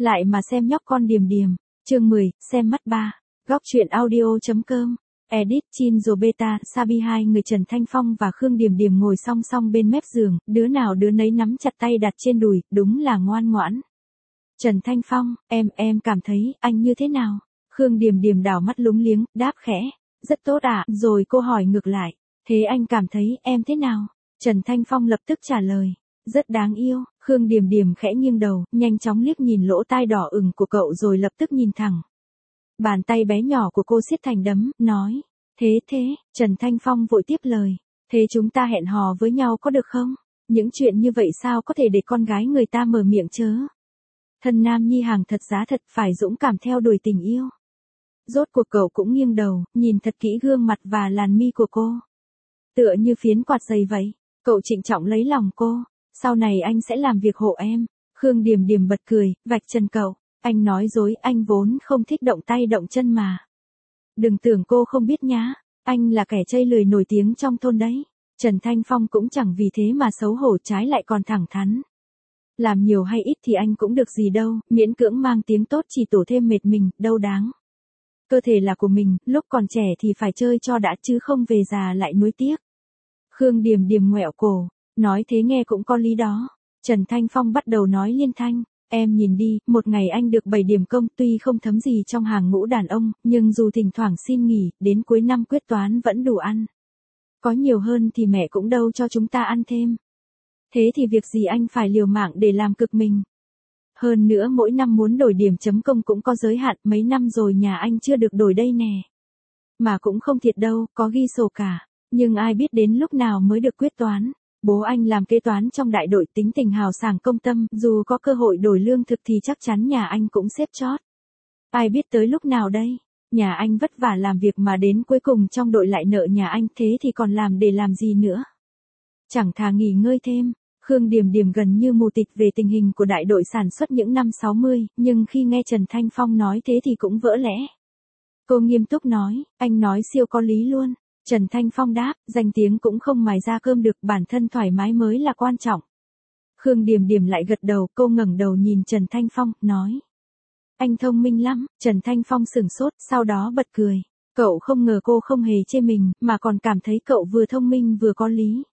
Lại mà xem nhóc con Điềm Điềm. Chương 10, xem mắt ba. Góc truyện audio.com. Edit Chin rồi beta, Sabi hai người Trần Thanh Phong và Khương Điềm Điềm ngồi song song bên mép giường, đứa nào đứa nấy nắm chặt tay đặt trên đùi, đúng là ngoan ngoãn. Trần Thanh Phong, em cảm thấy, anh như thế nào? Khương Điềm Điềm đảo mắt lúng liếng, đáp khẽ. Rất tốt ạ, rồi cô hỏi ngược lại. Thế anh cảm thấy, em thế nào? Trần Thanh Phong lập tức trả lời. Rất đáng yêu. Khương Điềm Điềm khẽ nghiêng đầu, nhanh chóng liếc nhìn lỗ tai đỏ ửng của cậu rồi lập tức nhìn thẳng. Bàn tay bé nhỏ của cô siết thành đấm, nói. Thế, Trần Thanh Phong vội tiếp lời. Thế chúng ta hẹn hò với nhau có được không? Những chuyện như vậy sao có thể để con gái người ta mở miệng chớ? Thân nam nhi hàng thật giá thật phải dũng cảm theo đuổi tình yêu. Rốt cuộc cậu cũng nghiêng đầu, nhìn thật kỹ gương mặt và làn mi của cô. Tựa như phiến quạt giày vậy, cậu trịnh trọng lấy lòng cô. Sau này anh sẽ làm việc hộ em. Khương Điềm Điềm bật cười, vạch chân cậu. Anh nói dối, anh vốn không thích động tay động chân mà. Đừng tưởng cô không biết nhá, anh là kẻ chây lười nổi tiếng trong thôn đấy. Trần Thanh Phong cũng chẳng vì thế mà xấu hổ, trái lại còn thẳng thắn. Làm nhiều hay ít thì anh cũng được gì đâu, miễn cưỡng mang tiếng tốt chỉ tổ thêm mệt mình, đâu đáng. Cơ thể là của mình, lúc còn trẻ thì phải chơi cho đã chứ không về già lại nuối tiếc. Khương Điềm Điềm ngoẹo cổ, nói thế nghe cũng có lý đó. Trần Thanh Phong bắt đầu nói liên thanh. Em nhìn đi, một ngày anh được 7 điểm công, tuy không thấm gì trong hàng ngũ đàn ông, nhưng dù thỉnh thoảng xin nghỉ, đến cuối năm quyết toán vẫn đủ ăn. Có nhiều hơn thì mẹ cũng đâu cho chúng ta ăn thêm. Thế thì việc gì anh phải liều mạng để làm cực mình. Hơn nữa mỗi năm muốn đổi điểm chấm công cũng có giới hạn, mấy năm rồi nhà anh chưa được đổi đây nè. Mà cũng không thiệt đâu, có ghi sổ cả. Nhưng ai biết đến lúc nào mới được quyết toán. Bố anh làm kế toán trong đại đội, tính tình hào sảng công tâm, dù có cơ hội đổi lương thực thì chắc chắn nhà anh cũng xếp chót. Ai biết tới lúc nào đây, nhà anh vất vả làm việc mà đến cuối cùng trong đội lại nợ nhà anh, thế thì còn làm để làm gì nữa. Chẳng thà nghỉ ngơi thêm. Khương Điềm Điềm gần như mù tịt về tình hình của đại đội sản xuất những năm 60, nhưng khi nghe Trần Thanh Phong nói thế thì cũng vỡ lẽ. Cô nghiêm túc nói, anh nói siêu có lý luôn. Trần Thanh Phong đáp, danh tiếng cũng không mài ra cơm được, bản thân thoải mái mới là quan trọng. Khương Điềm Điềm lại gật đầu, cô ngẩng đầu nhìn Trần Thanh Phong, nói. Anh thông minh lắm. Trần Thanh Phong sửng sốt, sau đó bật cười. Cậu không ngờ cô không hề chê mình, mà còn cảm thấy cậu vừa thông minh vừa có lý.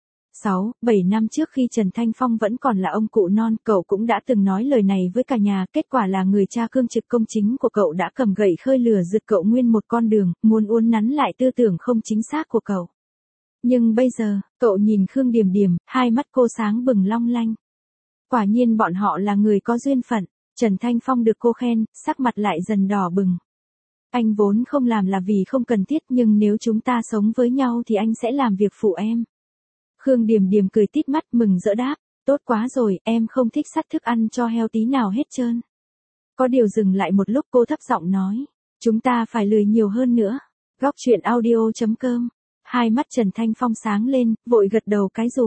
7 năm trước khi Trần Thanh Phong vẫn còn là ông cụ non, cậu cũng đã từng nói lời này với cả nhà, kết quả là người cha cương trực công chính của cậu đã cầm gậy khơi lửa rượt cậu nguyên một con đường, muốn uốn nắn lại tư tưởng không chính xác của cậu. Nhưng bây giờ, cậu nhìn Khương Điềm Điềm, hai mắt cô sáng bừng long lanh. Quả nhiên bọn họ là người có duyên phận. Trần Thanh Phong được cô khen, sắc mặt lại dần đỏ bừng. Anh vốn không làm là vì không cần thiết, nhưng nếu chúng ta sống với nhau thì anh sẽ làm việc phụ em. Khương Điềm Điềm cười tít mắt mừng rỡ đáp, tốt quá rồi, em không thích sắt thức ăn cho heo tí nào hết trơn. Có điều dừng lại một lúc cô thấp giọng nói, chúng ta phải lười nhiều hơn nữa. Góc truyện audio.com. Hai mắt Trần Thanh Phong sáng lên, vội gật đầu cái rụp.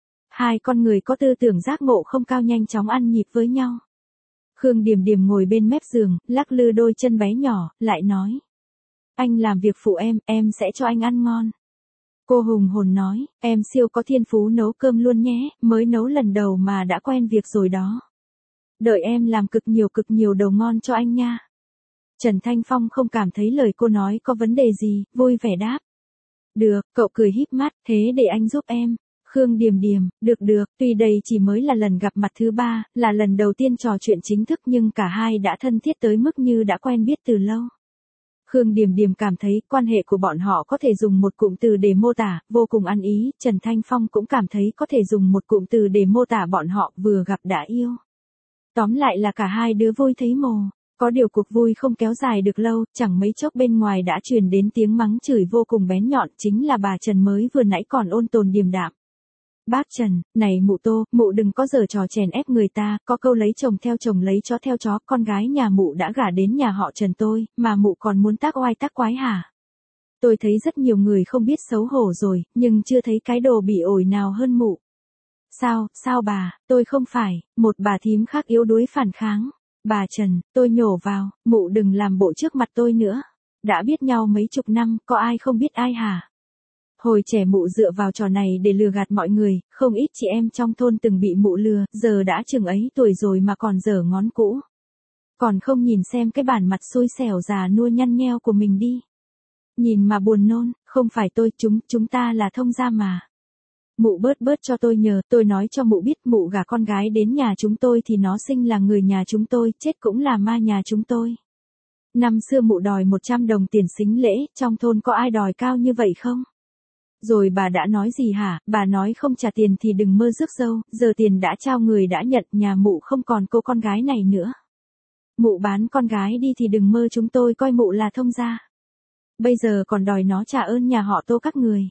Hai con người có tư tưởng giác ngộ không cao nhanh chóng ăn nhịp với nhau. Khương Điềm Điềm ngồi bên mép giường, lắc lư đôi chân bé nhỏ, lại nói. Anh làm việc phụ em sẽ cho anh ăn ngon. Cô hùng hồn nói, em siêu có thiên phú nấu cơm luôn nhé, mới nấu lần đầu mà đã quen việc rồi đó. Đợi em làm cực nhiều đồ ngon cho anh nha. Trần Thanh Phong không cảm thấy lời cô nói có vấn đề gì, vui vẻ đáp. Được, cậu cười híp mắt, thế để anh giúp em. Khương Điềm Điềm, được, tuy đây chỉ mới là lần gặp mặt thứ 3, là lần đầu tiên trò chuyện chính thức nhưng cả hai đã thân thiết tới mức như đã quen biết từ lâu. Khương Điềm Điềm cảm thấy quan hệ của bọn họ có thể dùng một cụm từ để mô tả, vô cùng ăn ý. Trần Thanh Phong cũng cảm thấy có thể dùng một cụm từ để mô tả bọn họ vừa gặp đã yêu. Tóm lại là cả hai đứa vui thấy mồ. Có điều cuộc vui không kéo dài được lâu, chẳng mấy chốc bên ngoài đã truyền đến tiếng mắng chửi vô cùng bén nhọn, chính là bà Trần mới vừa nãy còn ôn tồn điềm đạm. Bác Trần, này mụ Tô, mụ đừng có giở trò chèn ép người ta, có câu lấy chồng theo chồng lấy chó theo chó, con gái nhà mụ đã gả đến nhà họ Trần tôi, mà mụ còn muốn tác oai tác quái hả? Tôi thấy rất nhiều người không biết xấu hổ rồi, nhưng chưa thấy cái đồ bị ổi nào hơn mụ. Sao bà, tôi không phải, một bà thím khác yếu đuối phản kháng. Bà Trần, tôi nhổ vào, mụ đừng làm bộ trước mặt tôi nữa. Đã biết nhau mấy chục năm, có ai không biết ai hả? Hồi trẻ mụ dựa vào trò này để lừa gạt mọi người, không ít chị em trong thôn từng bị mụ lừa, giờ đã chừng ấy tuổi rồi mà còn dở ngón cũ. Còn không nhìn xem cái bản mặt xui xẻo già nua nhăn nheo của mình đi. Nhìn mà buồn nôn, không phải tôi, chúng ta là thông gia mà. Mụ bớt cho tôi nhờ, tôi nói cho mụ biết mụ gả con gái đến nhà chúng tôi thì nó sinh là người nhà chúng tôi, chết cũng là ma nhà chúng tôi. Năm xưa mụ đòi 100 đồng tiền sính lễ, trong thôn có ai đòi cao như vậy không? Rồi bà đã nói gì hả? Bà nói không trả tiền thì đừng mơ rước dâu, giờ tiền đã trao người đã nhận, nhà mụ không còn cô con gái này nữa. Mụ bán con gái đi thì đừng mơ chúng tôi coi mụ là thông gia. Bây giờ còn đòi nó trả ơn nhà họ Tô các người.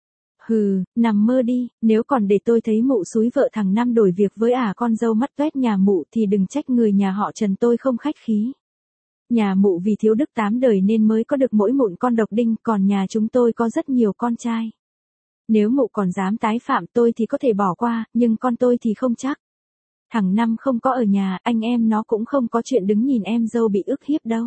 Hừ, nằm mơ đi, nếu còn để tôi thấy mụ xúi vợ thằng Năm đổi việc với con dâu mắt toét nhà mụ thì đừng trách người nhà họ Trần tôi không khách khí. Nhà mụ vì thiếu đức 8 đời nên mới có được mỗi mụn con độc đinh, còn nhà chúng tôi có rất nhiều con trai. Nếu mụ còn dám tái phạm tôi thì có thể bỏ qua, nhưng con tôi thì không chắc. Thằng Năm không có ở nhà, anh em nó cũng không có chuyện đứng nhìn em dâu bị ức hiếp đâu.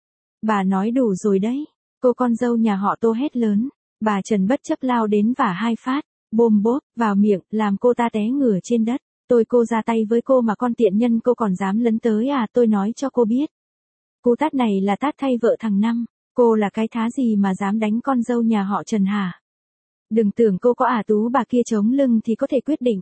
Bà nói đủ rồi đấy, cô con dâu nhà họ Tô hét lớn. Bà Trần bất chấp lao đến vả 2 phát, bôm bốp, vào miệng, làm cô ta té ngửa trên đất. Cô ra tay với cô mà con tiện nhân cô còn dám lấn tới tôi nói cho cô biết. Cú tát này là tát thay vợ thằng Năm, cô là cái thá gì mà dám đánh con dâu nhà họ Trần hả? Đừng tưởng cô có Tú bà kia chống lưng thì có thể quyết định.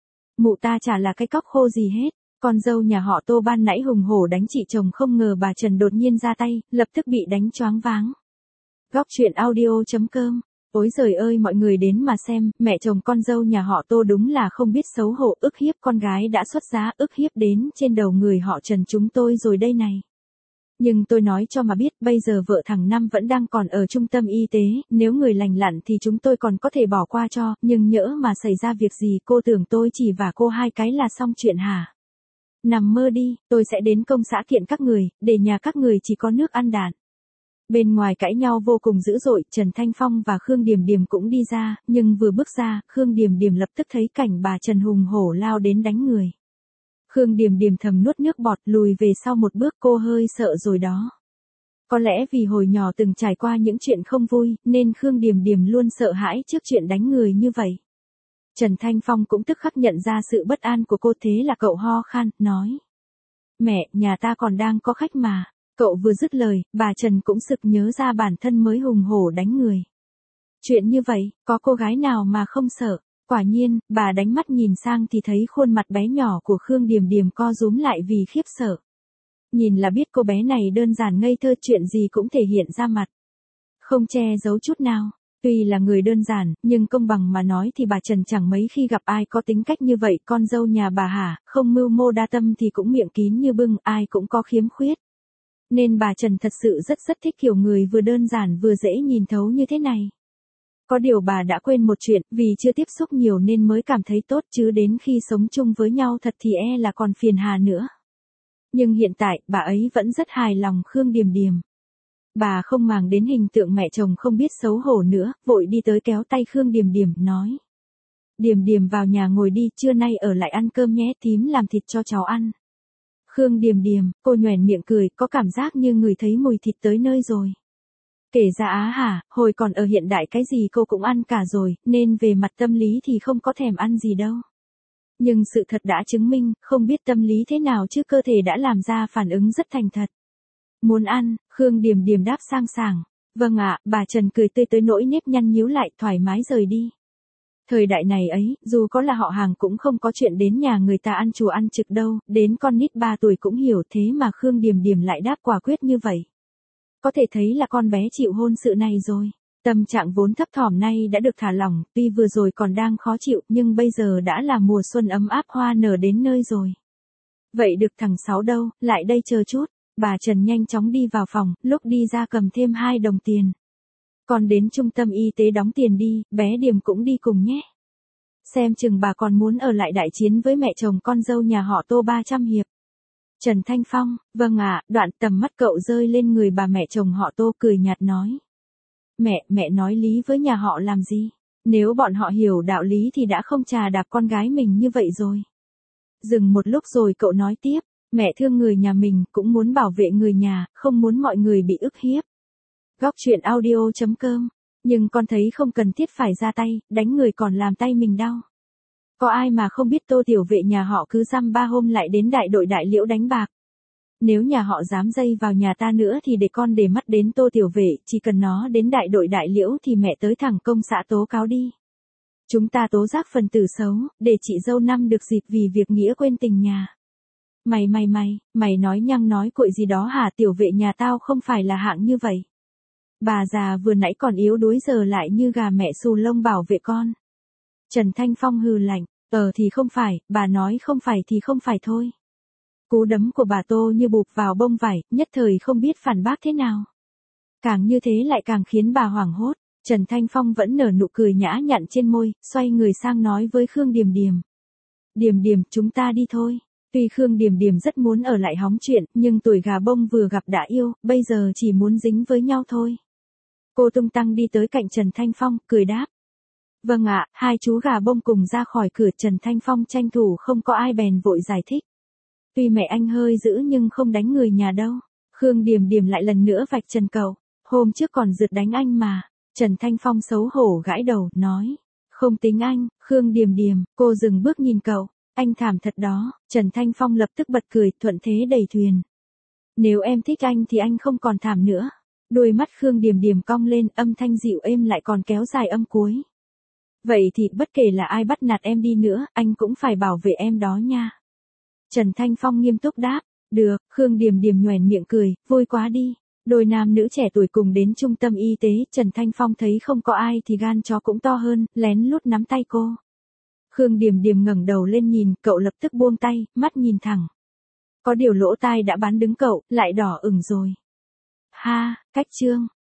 Mụ ta chả là cái cóc khô gì hết, con dâu nhà họ Tô ban nãy hùng hổ đánh chị chồng không ngờ bà Trần đột nhiên ra tay, lập tức bị đánh choáng váng. Góc truyện audio.com. Ôi giời ơi mọi người đến mà xem, mẹ chồng con dâu nhà họ Tô đúng là không biết xấu hổ, ức hiếp con gái đã xuất giá, ức hiếp đến trên đầu người họ Trần chúng tôi rồi đây này. Nhưng tôi nói cho mà biết, bây giờ vợ thằng Năm vẫn đang còn ở trung tâm y tế, nếu người lành lặn thì chúng tôi còn có thể bỏ qua cho, nhưng nhỡ mà xảy ra việc gì cô tưởng tôi chỉ vả cô 2 cái là xong chuyện hả? Nằm mơ đi, tôi sẽ đến công xã kiện các người, để nhà các người chỉ có nước ăn đạn. Bên ngoài cãi nhau vô cùng dữ dội, Trần Thanh Phong và Khương Điềm Điềm cũng đi ra, nhưng vừa bước ra, Khương Điềm Điềm lập tức thấy cảnh bà Trần hùng hổ lao đến đánh người. Khương Điềm Điềm thầm nuốt nước bọt lùi về sau một bước, cô hơi sợ rồi đó. Có lẽ vì hồi nhỏ từng trải qua những chuyện không vui, nên Khương Điềm Điềm luôn sợ hãi trước chuyện đánh người như vậy. Trần Thanh Phong cũng tức khắc nhận ra sự bất an của cô, thế là cậu ho khan, nói. Mẹ, nhà ta còn đang có khách mà. Cậu vừa dứt lời, bà Trần cũng sực nhớ ra bản thân mới hùng hổ đánh người. Chuyện như vậy, có cô gái nào mà không sợ? Quả nhiên, bà đánh mắt nhìn sang thì thấy khuôn mặt bé nhỏ của Khương Điềm Điềm co rúm lại vì khiếp sợ. Nhìn là biết cô bé này đơn giản ngây thơ, chuyện gì cũng thể hiện ra mặt. Không che giấu chút nào. Tuy là người đơn giản, nhưng công bằng mà nói thì bà Trần chẳng mấy khi gặp ai có tính cách như vậy, con dâu nhà bà hả, không mưu mô đa tâm thì cũng miệng kín như bưng, ai cũng có khiếm khuyết. Nên bà Trần thật sự rất thích kiểu người vừa đơn giản vừa dễ nhìn thấu như thế này. Có điều bà đã quên một chuyện, vì chưa tiếp xúc nhiều nên mới cảm thấy tốt, chứ đến khi sống chung với nhau thật thì là còn phiền hà nữa. Nhưng hiện tại, bà ấy vẫn rất hài lòng Khương Điềm Điềm. Bà không màng đến hình tượng mẹ chồng không biết xấu hổ nữa, vội đi tới kéo tay Khương Điềm Điềm, nói. Điềm Điềm vào nhà ngồi đi, trưa nay ở lại ăn cơm nhé, thím làm thịt cho cháu ăn. Khương Điềm Điềm, cô nhoẻn miệng cười, có cảm giác như người thấy mùi thịt tới nơi rồi. Kể ra hả, hồi còn ở hiện đại cái gì cô cũng ăn cả rồi, nên về mặt tâm lý thì không có thèm ăn gì đâu. Nhưng sự thật đã chứng minh, không biết tâm lý thế nào chứ cơ thể đã làm ra phản ứng rất thành thật. Muốn ăn, Khương Điềm Điềm đáp sang sảng. Vâng ạ, bà Trần cười tươi tới nỗi nếp nhăn nhíu lại, thoải mái rời đi. Thời đại này ấy, dù có là họ hàng cũng không có chuyện đến nhà người ta ăn chùa ăn trực đâu, đến con nít 3 tuổi cũng hiểu, thế mà Khương Điềm Điềm lại đáp quả quyết như vậy. Có thể thấy là con bé chịu hôn sự này rồi. Tâm trạng vốn thấp thỏm nay đã được thả lỏng, tuy vừa rồi còn đang khó chịu, nhưng bây giờ đã là mùa xuân ấm áp, hoa nở đến nơi rồi. Vậy được thằng Sáu đâu, lại đây chờ chút. Bà Trần nhanh chóng đi vào phòng, lúc đi ra cầm thêm 2 đồng tiền. Con đến trung tâm y tế đóng tiền đi, bé Điềm cũng đi cùng nhé. Xem chừng bà còn muốn ở lại đại chiến với mẹ chồng con dâu nhà họ Tô 300 hiệp. Trần Thanh Phong, vâng ạ, đoạn tầm mắt cậu rơi lên người bà mẹ chồng họ Tô, cười nhạt nói. Mẹ nói lý với nhà họ làm gì? Nếu bọn họ hiểu đạo lý thì đã không chà đạp con gái mình như vậy rồi. Dừng một lúc rồi cậu nói tiếp, mẹ thương người nhà mình, cũng muốn bảo vệ người nhà, không muốn mọi người bị ức hiếp. Góc truyện audio.com. Nhưng con thấy không cần thiết phải ra tay, đánh người còn làm tay mình đau. Có ai mà không biết Tô tiểu vệ nhà họ cứ dăm 3 hôm lại đến đại đội Đại Liễu đánh bạc. Nếu nhà họ dám dây vào nhà ta nữa thì để con để mắt đến Tô Tiểu Vệ, chỉ cần nó đến đại đội đại liễu thì mẹ tới thẳng công xã tố cáo đi. Chúng ta tố giác phần tử xấu, để chị dâu năm được dịp vì việc nghĩa quên tình nhà. Mày nói nhăng nói cuội gì đó hả? Tiểu Vệ nhà tao không phải là hạng như vậy. Bà già vừa nãy còn yếu đuối giờ lại như gà mẹ xù lông bảo vệ con. Trần Thanh Phong hừ lạnh, thì không phải, bà nói không phải thì không phải thôi. Cú đấm của bà Tô như bụp vào bông vải, nhất thời không biết phản bác thế nào. Càng như thế lại càng khiến bà hoảng hốt. Trần Thanh Phong vẫn nở nụ cười nhã nhặn trên môi, xoay người sang nói với Khương Điềm Điềm. Điềm Điềm, chúng ta đi thôi. Tuy Khương Điềm Điềm rất muốn ở lại hóng chuyện, nhưng tuổi gà bông vừa gặp đã yêu, bây giờ chỉ muốn dính với nhau thôi. Cô tung tăng đi tới cạnh Trần Thanh Phong, cười đáp. Vâng ạ, hai chú gà bông cùng ra khỏi cửa. Trần Thanh Phong tranh thủ không có ai bèn vội giải thích. Tuy mẹ anh hơi dữ nhưng không đánh người nhà đâu. Khương Điềm Điềm lại lần nữa vạch trần cậu. Hôm trước còn rượt đánh anh mà. Trần Thanh Phong xấu hổ gãi đầu, nói. Không tính anh. Khương Điềm Điềm, cô dừng bước nhìn cậu. Anh thảm thật đó. Trần Thanh Phong lập tức bật cười, thuận thế đẩy thuyền. Nếu em thích anh thì anh không còn thảm nữa. Đôi mắt Khương Điềm Điềm cong lên, âm thanh dịu êm lại còn kéo dài âm cuối. Vậy thì bất kể là ai bắt nạt em đi nữa, anh cũng phải bảo vệ em đó nha. Trần Thanh Phong nghiêm túc đáp. Được. Khương Điềm Điềm nhoẻn miệng cười, vui quá đi. Đôi nam nữ trẻ tuổi cùng đến trung tâm y tế, Trần Thanh Phong thấy không có ai thì gan chó cũng to hơn, lén lút nắm tay cô. Khương Điềm Điềm ngẩng đầu lên nhìn, cậu lập tức buông tay, mắt nhìn thẳng. Có điều lỗ tai đã bán đứng cậu, lại đỏ ửng rồi. Ha, cách chương.